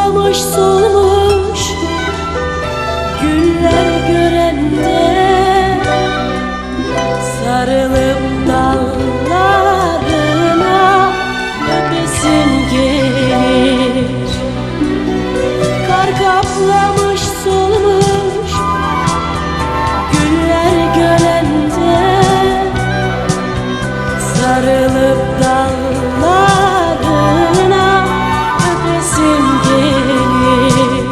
kaplamış solmuş güller görende, sarılıp dallarına öpesim gelir. Kar kaplamış solmuş güller görende, sarılıp dallarına öpesim gelir.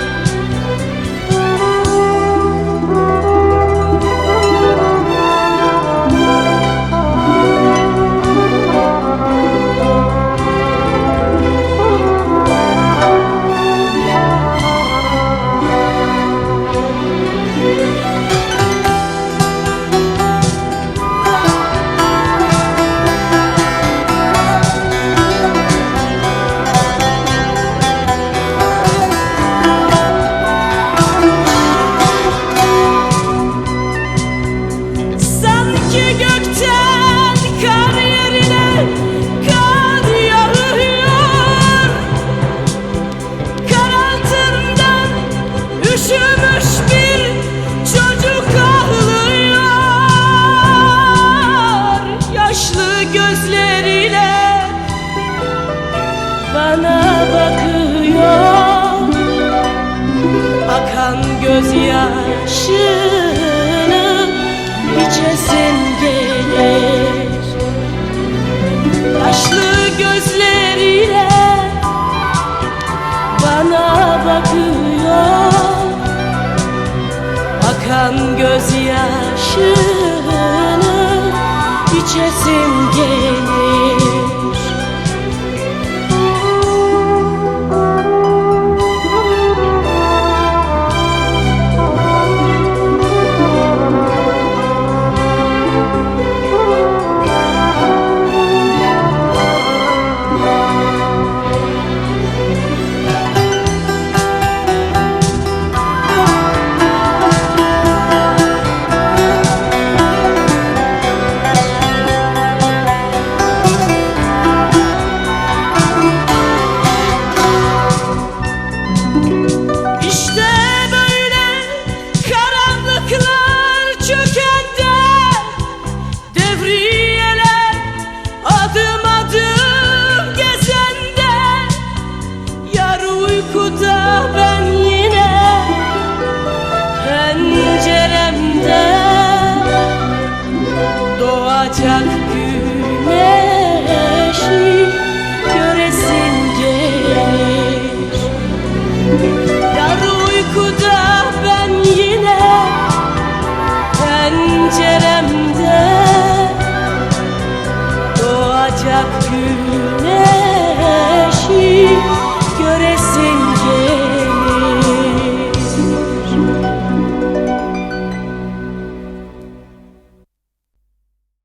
Bana bakıyor, akan gözyaşını içesim gelir. Yaşlı gözleriyle bana bakıyor, akan gözyaşını içesim gelir. Uykuda ben yine penceremde doğacak güneşi göresim gelir. Yar uykuda ben yine penceremde doğacak güneşi